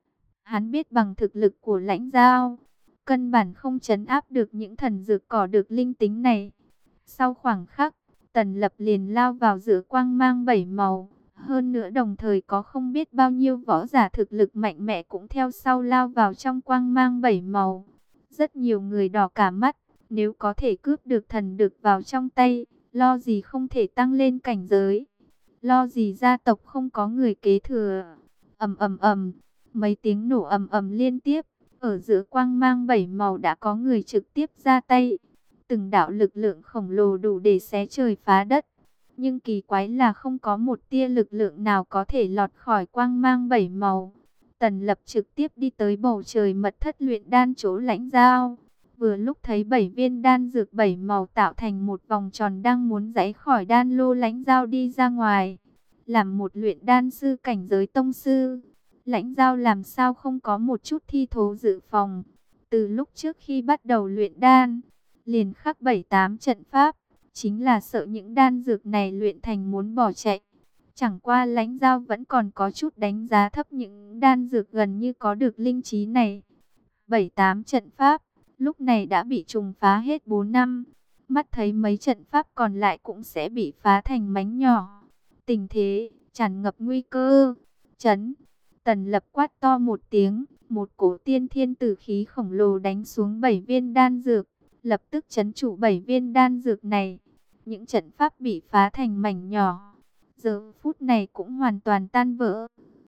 S1: Hắn biết bằng thực lực của Lãnh Giao, căn bản không trấn áp được những thần dược cỏ được linh tính này. Sau khoảng khắc, Tần Lập liền lao vào giữa quang mang bảy màu. Hơn nữa đồng thời có không biết bao nhiêu võ giả thực lực mạnh mẽ cũng theo sau lao vào trong quang mang bảy màu. Rất nhiều người đỏ cả mắt, nếu có thể cướp được thần dược vào trong tay, lo gì không thể tăng lên cảnh giới. Lo gì gia tộc không có người kế thừa. Ầm ầm ầm, mấy tiếng nổ ầm ầm liên tiếp, ở giữa quang mang bảy màu đã có người trực tiếp ra tay. Từng đạo lực lượng khổng lồ đủ để xé trời phá đất. Nhưng kỳ quái là không có một tia lực lượng nào có thể lọt khỏi quang mang bảy màu. Tần Lập trực tiếp đi tới bầu trời mật thất luyện đan chỗ Lãnh Giao. Vừa lúc thấy bảy viên đan dược bảy màu tạo thành một vòng tròn đang muốn giãy khỏi đan lô Lãnh Giao đi ra ngoài. làm một luyện đan sư cảnh giới tông sư. Lãnh Giao làm sao không có một chút thi thố dự phòng. Từ lúc trước khi bắt đầu luyện đan, liền khắc bảy tám trận pháp, chính là sợ những đan dược này luyện thành muốn bỏ chạy. Chẳng qua Lãnh Giao vẫn còn có chút đánh giá thấp những đan dược gần như có được linh trí này. Bảy tám trận pháp, lúc này đã bị trùng phá hết bốn năm. Mắt thấy mấy trận pháp còn lại cũng sẽ bị phá thành mảnh nhỏ. Tình thế tràn ngập nguy cơ. Chấn. Tần Lập quát to một tiếng, một cổ tiên thiên tử khí khổng lồ đánh xuống bảy viên đan dược, lập tức trấn trụ bảy viên đan dược này. Những trận pháp bị phá thành mảnh nhỏ, giờ phút này cũng hoàn toàn tan vỡ.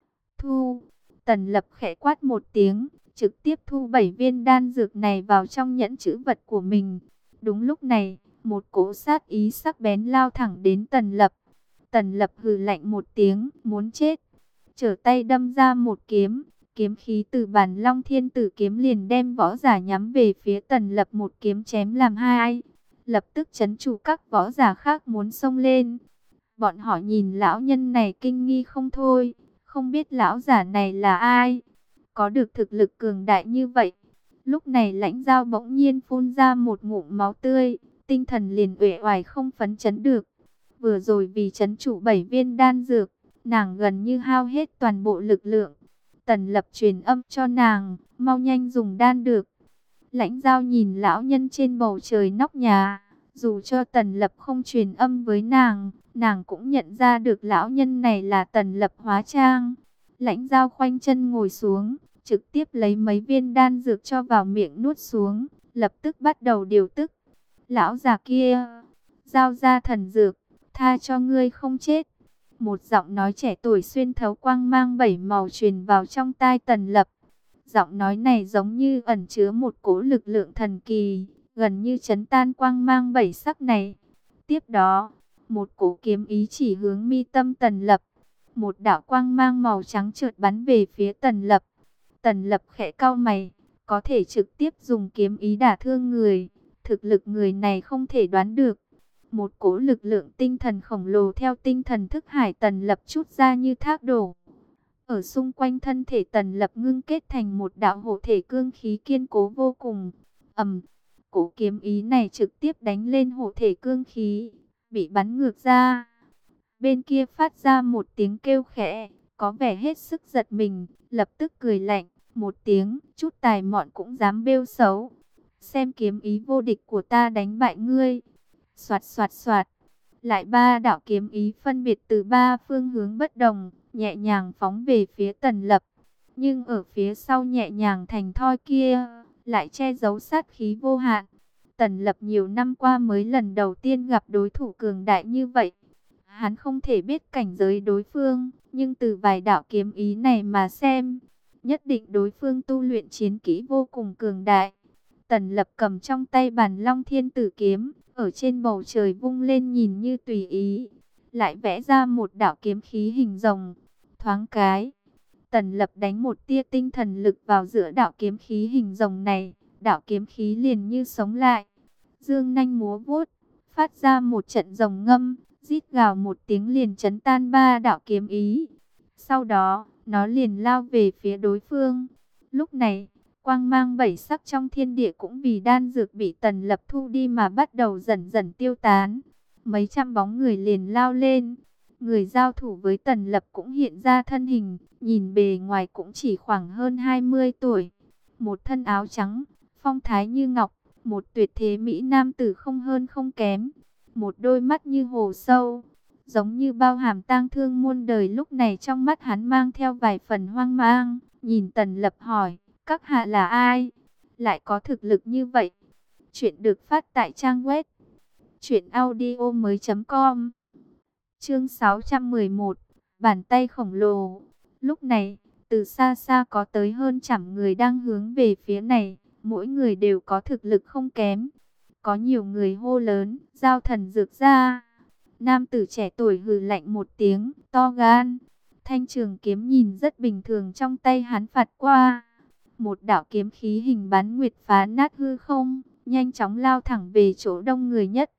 S1: Thu. Tần Lập khẽ quát một tiếng, trực tiếp thu bảy viên đan dược này vào trong nhẫn trữ vật của mình. Đúng lúc này, một cỗ sát ý sắc bén lao thẳng đến Tần Lập. Tần Lập hừ lạnh một tiếng, muốn chết. Trở tay đâm ra một kiếm, kiếm khí từ Bản Long Thiên Tử kiếm liền đem võ giả nhắm về phía Tần Lập một kiếm chém làm hai. Lập tức trấn trụ các võ giả khác muốn xông lên. Bọn họ nhìn lão nhân này kinh nghi không thôi, không biết lão giả này là ai, có được thực lực cường đại như vậy. Lúc này Lãnh Giao bỗng nhiên phun ra một ngụm máu tươi, tinh thần liền uể oải không phấn chấn được. Vừa rồi vì trấn trụ bảy viên đan dược, nàng gần như hao hết toàn bộ lực lượng. Tần Lập truyền âm cho nàng, mau nhanh dùng đan được. Lãnh Giao nhìn lão nhân trên bầu trời nóc nhà, dù cho Tần Lập không truyền âm với nàng, nàng cũng nhận ra được lão nhân này là Tần Lập hóa trang. Lãnh Giao khoanh chân ngồi xuống, trực tiếp lấy mấy viên đan dược cho vào miệng nuốt xuống, lập tức bắt đầu điều tức. Lão già kia, giao ra thần dược, tha cho ngươi không chết. Một giọng nói trẻ tuổi xuyên thấu quang mang bảy màu truyền vào trong tai Tần Lập. Giọng nói này giống như ẩn chứa một cỗ lực lượng thần kỳ, gần như chấn tan quang mang bảy sắc này. Tiếp đó, một cỗ kiếm ý chỉ hướng mi tâm Tần Lập. Một đạo quang mang màu trắng chợt bắn về phía Tần Lập. Tần Lập khẽ cau mày, có thể trực tiếp dùng kiếm ý đả thương người. Thực lực người này không thể đoán được. Một cỗ lực lượng tinh thần khổng lồ theo tinh thần thức hải Tần Lập chút ra như thác đổ. Ở xung quanh thân thể Tần Lập ngưng kết thành một đạo hộ thể cương khí kiên cố vô cùng. Ầm, cỗ kiếm ý này trực tiếp đánh lên hộ thể cương khí, bị bắn ngược ra. Bên kia phát ra một tiếng kêu khẽ, có vẻ hết sức giật mình, lập tức cười lạnh, một tiếng, chút tài mọn cũng dám bêu xấu. Xem kiếm ý vô địch của ta đánh bại ngươi. Soạt soạt soạt, lại ba đạo kiếm ý phân biệt từ ba phương hướng bất đồng, nhẹ nhàng phóng về phía Tần Lập. Nhưng ở phía sau nhẹ nhàng thành thoi kia, lại che giấu sát khí vô hạn. Tần Lập nhiều năm qua mới lần đầu tiên gặp đối thủ cường đại như vậy. Hắn không thể biết cảnh giới đối phương, nhưng từ vài đạo kiếm ý này mà xem, nhất định đối phương tu luyện chiến kỹ vô cùng cường đại. Tần Lập cầm trong tay Bản Long Thiên Tử kiếm, ở trên bầu trời vung lên nhìn như tùy ý, lại vẽ ra một đạo kiếm khí hình rồng. Thoáng cái, Tần Lập đánh một tia tinh thần lực vào giữa đạo kiếm khí hình rồng này, đạo kiếm khí liền như sống lại. Dương nanh múa vuốt, phát ra một trận rồng ngâm, rít gào một tiếng liền chấn tan ba đạo kiếm ý. Sau đó, nó liền lao về phía đối phương. Lúc này, quang mang bảy sắc trong thiên địa cũng vì đan dược bị Tần Lập thu đi mà bắt đầu dần dần tiêu tán. Mấy trăm bóng người liền lao lên. Người giao thủ với Tần Lập cũng hiện ra thân hình, nhìn bề ngoài cũng chỉ khoảng hơn hai mươi tuổi. Một thân áo trắng, phong thái như ngọc, một tuyệt thế mỹ nam tử không hơn không kém. Một đôi mắt như hồ sâu, giống như bao hàm tang thương muôn đời. Lúc này trong mắt hắn mang theo vài phần hoang mang, nhìn Tần Lập hỏi, các hạ là ai? Lại có thực lực như vậy? Chuyện được phát tại trang web truyện audio mới chấm com. Chương sáu trăm mười một, bàn tay khổng lồ. Lúc này, từ xa xa có tới hơn trăm người đang hướng về phía này, mỗi người đều có thực lực không kém. Có nhiều người hô lớn, giao thần dược ra. Nam tử trẻ tuổi hừ lạnh một tiếng, to gan. Thanh trường kiếm nhìn rất bình thường trong tay hắn phạt qua. Một đạo kiếm khí hình bán nguyệt phá nát hư không, nhanh chóng lao thẳng về chỗ đông người nhất.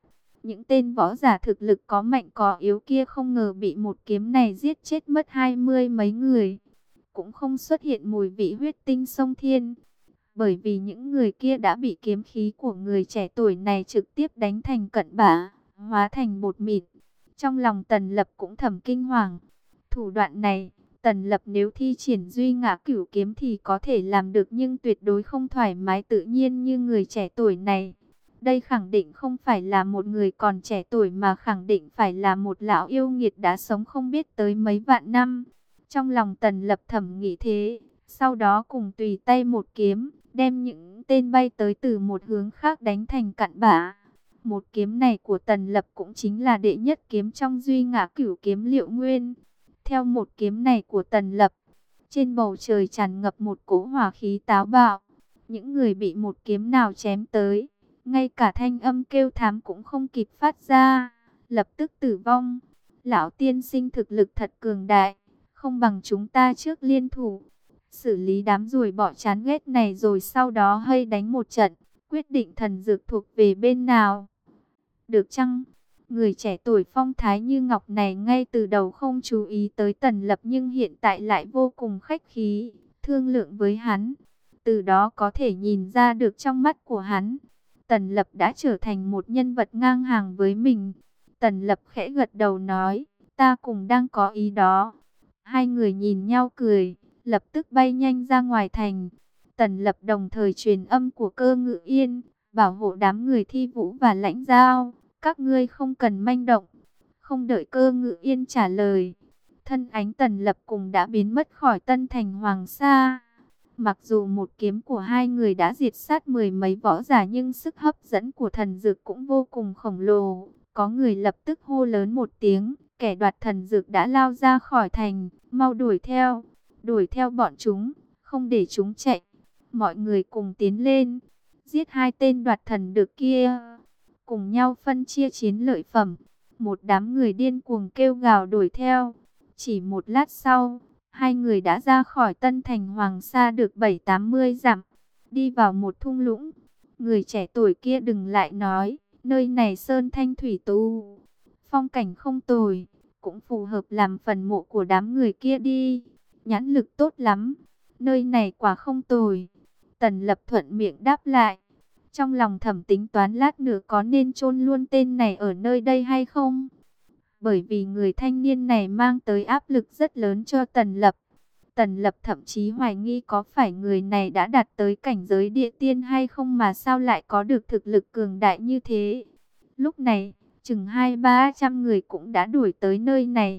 S1: Những tên võ giả thực lực có mạnh có yếu kia không ngờ bị một kiếm này giết chết mất hai mươi mấy người. Cũng không xuất hiện mùi vị huyết tinh sông thiên, bởi vì những người kia đã bị kiếm khí của người trẻ tuổi này trực tiếp đánh thành cặn bã, hóa thành bột mịn. Trong lòng Tần Lập cũng thầm kinh hoàng. Thủ đoạn này, Tần Lập nếu thi triển duy ngã cửu kiếm thì có thể làm được, nhưng tuyệt đối không thoải mái tự nhiên như người trẻ tuổi này. Đây khẳng định không phải là một người còn trẻ tuổi mà khẳng định phải là một lão yêu nghiệt đã sống không biết tới mấy vạn năm. Trong lòng Tần Lập thầm nghĩ thế, sau đó cùng tùy tay một kiếm, đem những tên bay tới từ một hướng khác đánh thành cặn bã. Một kiếm này của Tần Lập cũng chính là đệ nhất kiếm trong duy ngã cửu kiếm Liệu Nguyên. Theo một kiếm này của Tần Lập, trên bầu trời tràn ngập một cỗ hỏa khí táo bạo. Những người bị một kiếm nào chém tới, ngay cả thanh âm kêu thảm cũng không kịp phát ra, lập tức tử vong. Lão tiên sinh thực lực thật cường đại, không bằng chúng ta trước liên thủ, xử lý đám ruồi bọ chán ghét này rồi sau đó hay đánh một trận, quyết định thần dược thuộc về bên nào. Được chăng? Người trẻ tuổi phong thái như ngọc này ngay từ đầu không chú ý tới Tần Lập, nhưng hiện tại lại vô cùng khách khí, thương lượng với hắn. Từ đó có thể nhìn ra được trong mắt của hắn, Tần Lập đã trở thành một nhân vật ngang hàng với mình. Tần Lập khẽ gật đầu nói, ta cùng đang có ý đó. Hai người nhìn nhau cười, lập tức bay nhanh ra ngoài thành. Tần Lập đồng thời truyền âm của Cơ Ngự Yên, bảo hộ đám người Thi Vũ và Lãnh Giao, các ngươi không cần manh động. Không đợi Cơ Ngự Yên trả lời, thân ánh Tần Lập cùng đã biến mất khỏi Tân Thành Hoàng Sa. Mặc dù một kiếm của hai người đã diệt sát mười mấy võ giả, nhưng sức hấp dẫn của thần dược cũng vô cùng khổng lồ. Có người lập tức hô lớn một tiếng, kẻ đoạt thần dược đã lao ra khỏi thành, mau đuổi theo, đuổi theo bọn chúng, không để chúng chạy. Mọi người cùng tiến lên, giết hai tên đoạt thần dược kia, cùng nhau phân chia chiến lợi phẩm. Một đám người điên cuồng kêu gào đuổi theo. Chỉ một lát sau, hai người đã ra khỏi Tân Thành Hoàng Sa được bảy tám mươi dặm, đi vào một thung lũng. Người trẻ tuổi kia đừng lại nói, nơi này sơn thanh thủy tú, phong cảnh không tồi, cũng phù hợp làm phần mộ của đám người kia đi. Nhãn lực tốt lắm, nơi này quả không tồi. Tần Lập thuận miệng đáp lại, trong lòng thầm tính toán lát nữa có nên chôn luôn tên này ở nơi đây hay không. Bởi vì người thanh niên này mang tới áp lực rất lớn cho Tần Lập. Tần Lập thậm chí hoài nghi có phải người này đã đạt tới cảnh giới địa tiên hay không mà sao lại có được thực lực cường đại như thế. Lúc này, chừng hai ba trăm người cũng đã đuổi tới nơi này.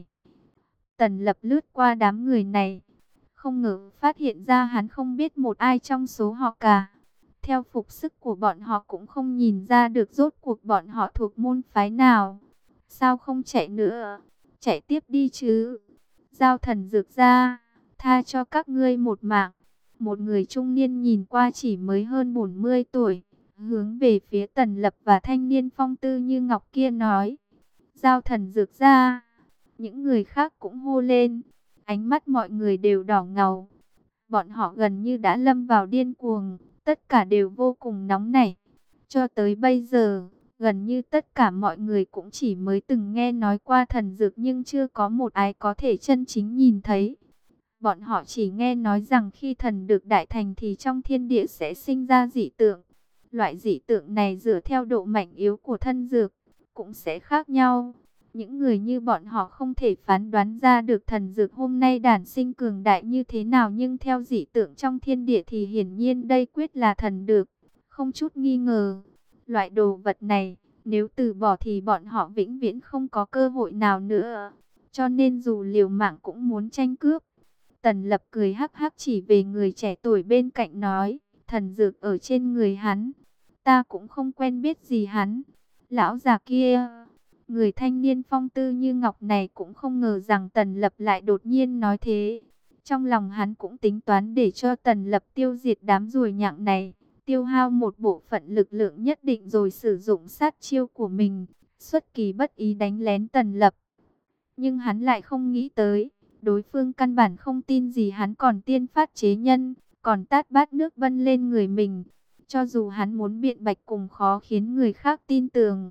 S1: Tần Lập lướt qua đám người này, không ngờ phát hiện ra hắn không biết một ai trong số họ cả. Theo phục sức của bọn họ cũng không nhìn ra được rốt cuộc bọn họ thuộc môn phái nào. Sao không chạy nữa? Chạy tiếp đi chứ. Giao thần dược ra, tha cho các ngươi một mạng. Một người trung niên nhìn qua chỉ mới hơn bốn mươi tuổi, hướng về phía Tần Lập và thanh niên phong tư như ngọc kia nói, giao thần dược ra. Những người khác cũng hô lên, ánh mắt mọi người đều đỏ ngầu. Bọn họ gần như đã lâm vào điên cuồng, tất cả đều vô cùng nóng nảy. Cho tới bây giờ, gần như tất cả mọi người cũng chỉ mới từng nghe nói qua thần dược, nhưng chưa có một ai có thể chân chính nhìn thấy. Bọn họ chỉ nghe nói rằng khi thần được đại thành thì trong thiên địa sẽ sinh ra dị tượng. Loại dị tượng này dựa theo độ mạnh yếu của thân dược, cũng sẽ khác nhau. Những người như bọn họ không thể phán đoán ra được thần dược hôm nay đản sinh cường đại như thế nào, nhưng theo dị tượng trong thiên địa thì hiển nhiên đây quyết là thần dược, không chút nghi ngờ. Loại đồ vật này, nếu từ bỏ thì bọn họ vĩnh viễn không có cơ hội nào nữa. Cho nên dù liều mạng cũng muốn tranh cướp. Tần Lập cười hắc hắc chỉ về người trẻ tuổi bên cạnh nói, thần dược ở trên người hắn, ta cũng không quen biết gì hắn. Lão già kia, người thanh niên phong tư như ngọc này cũng không ngờ rằng Tần Lập lại đột nhiên nói thế. Trong lòng hắn cũng tính toán để cho Tần Lập tiêu diệt đám ruồi nhặng này, tiêu hao một bộ phận lực lượng nhất định rồi sử dụng sát chiêu của mình, xuất kỳ bất ý đánh lén Tần Lập. Nhưng hắn lại không nghĩ tới, đối phương căn bản không tin gì hắn, còn tiên phát chế nhân, còn tát bát nước vân lên người mình. Cho dù hắn muốn biện bạch cùng khó khiến người khác tin tưởng,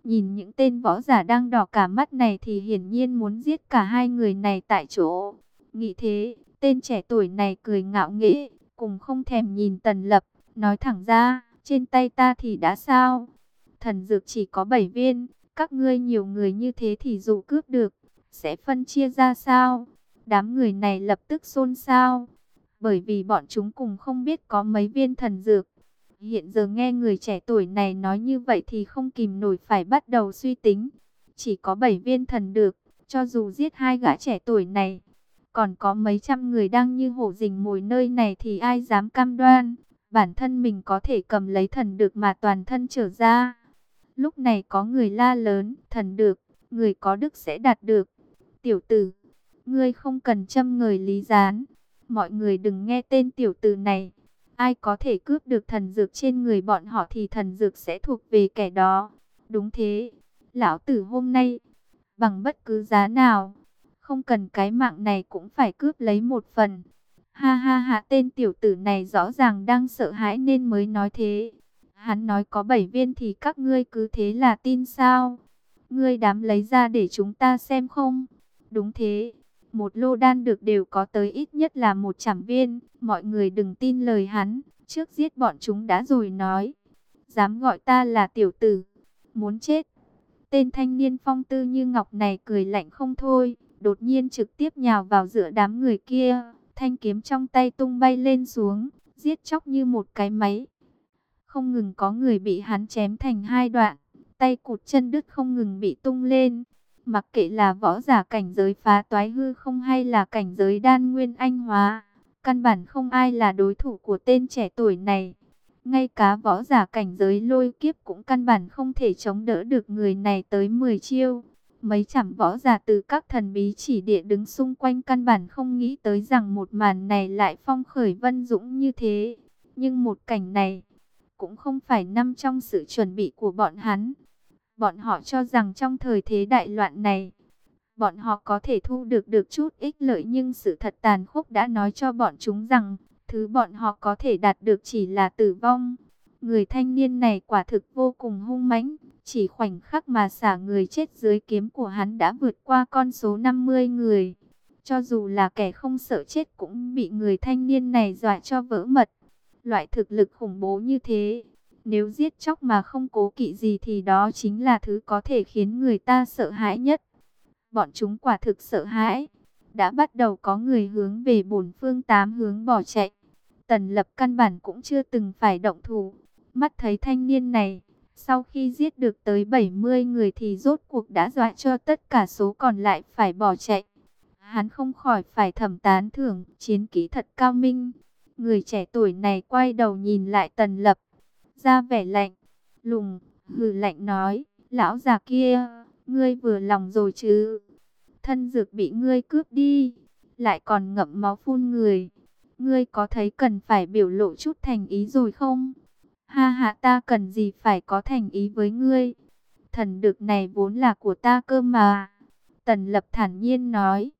S1: Nhìn những tên võ giả đang đỏ cả mắt này thì hiển nhiên muốn giết cả hai người này tại chỗ. Nghĩ thế, tên trẻ tuổi này cười ngạo nghễ, cùng không thèm nhìn Tần Lập, nói thẳng ra, trên tay ta thì đã sao? Thần dược chỉ có bảy viên, các ngươi nhiều người như thế thì dù cướp được, sẽ phân chia ra sao? Đám người này lập tức xôn xao, bởi vì bọn chúng cùng không biết có mấy viên thần dược. Hiện giờ nghe người trẻ tuổi này nói như vậy thì không kìm nổi phải bắt đầu suy tính. Chỉ có bảy viên thần dược, cho dù giết hai gã trẻ tuổi này, còn có mấy trăm người đang như hổ rình mồi nơi này thì ai dám cam đoan bản thân mình có thể cầm lấy thần dược mà toàn thân trở ra. Lúc này có người la lớn, thần dược, người có đức sẽ đạt được. Tiểu tử, ngươi không cần châm ngòi lý gián. Mọi người đừng nghe tên tiểu tử này. Ai có thể cướp được thần dược trên người bọn họ thì thần dược sẽ thuộc về kẻ đó. Đúng thế, lão tử hôm nay, bằng bất cứ giá nào, không cần cái mạng này cũng phải cướp lấy một phần. Ha ha ha, tên tiểu tử này rõ ràng đang sợ hãi nên mới nói thế. Hắn nói có bảy viên thì các ngươi cứ thế là tin sao? Ngươi dám lấy ra để chúng ta xem không? Đúng thế, một lô đan được đều có tới ít nhất là một trăm viên. Mọi người đừng tin lời hắn, trước giết bọn chúng đã rồi nói. Dám gọi ta là tiểu tử, muốn chết. Tên thanh niên phong tư như ngọc này cười lạnh không thôi, đột nhiên trực tiếp nhào vào giữa đám người kia. Thanh kiếm trong tay tung bay lên xuống, giết chóc như một cái máy. Không ngừng có người bị hắn chém thành hai đoạn, tay cụt chân đứt không ngừng bị tung lên. Mặc kệ là võ giả cảnh giới phá toái hư không hay là cảnh giới đan nguyên anh hóa, căn bản không ai là đối thủ của tên trẻ tuổi này. Ngay cả võ giả cảnh giới lôi kiếp cũng căn bản không thể chống đỡ được người này tới mười chiêu. Mấy trăm võ giả từ các thần bí chỉ địa đứng xung quanh căn bản không nghĩ tới rằng một màn này lại phong khởi vân dũng như thế. Nhưng một cảnh này cũng không phải nằm trong sự chuẩn bị của bọn hắn. Bọn họ cho rằng trong thời thế đại loạn này, bọn họ có thể thu được được chút ích lợi, nhưng sự thật tàn khốc đã nói cho bọn chúng rằng thứ bọn họ có thể đạt được chỉ là tử vong. Người thanh niên này quả thực vô cùng hung mãnh, chỉ khoảnh khắc mà xả người chết dưới kiếm của hắn đã vượt qua con số năm mươi người. Cho dù là kẻ không sợ chết cũng bị người thanh niên này dọa cho vỡ mật. Loại thực lực khủng bố như thế, nếu giết chóc mà không cố kỵ gì thì đó chính là thứ có thể khiến người ta sợ hãi nhất. Bọn chúng quả thực sợ hãi. Đã bắt đầu có người hướng về bốn phương tám hướng bỏ chạy. Tần Lập căn bản cũng chưa từng phải động thủ. Mắt thấy thanh niên này, sau khi giết được tới bảy mươi người thì rốt cuộc đã dọa cho tất cả số còn lại phải bỏ chạy. Hắn không khỏi phải thầm tán thưởng, chiến kỹ thật cao minh. Người trẻ tuổi này quay đầu nhìn lại Tần Lập, ra vẻ lạnh lùng, hừ lạnh nói, lão già kia, ngươi vừa lòng rồi chứ? Thân dược bị ngươi cướp đi, lại còn ngậm máu phun người. Ngươi có thấy cần phải biểu lộ chút thành ý rồi không? Ha ha, ta cần gì phải có thành ý với ngươi? Thần dược này vốn là của ta cơ mà. Tần Lập thản nhiên nói.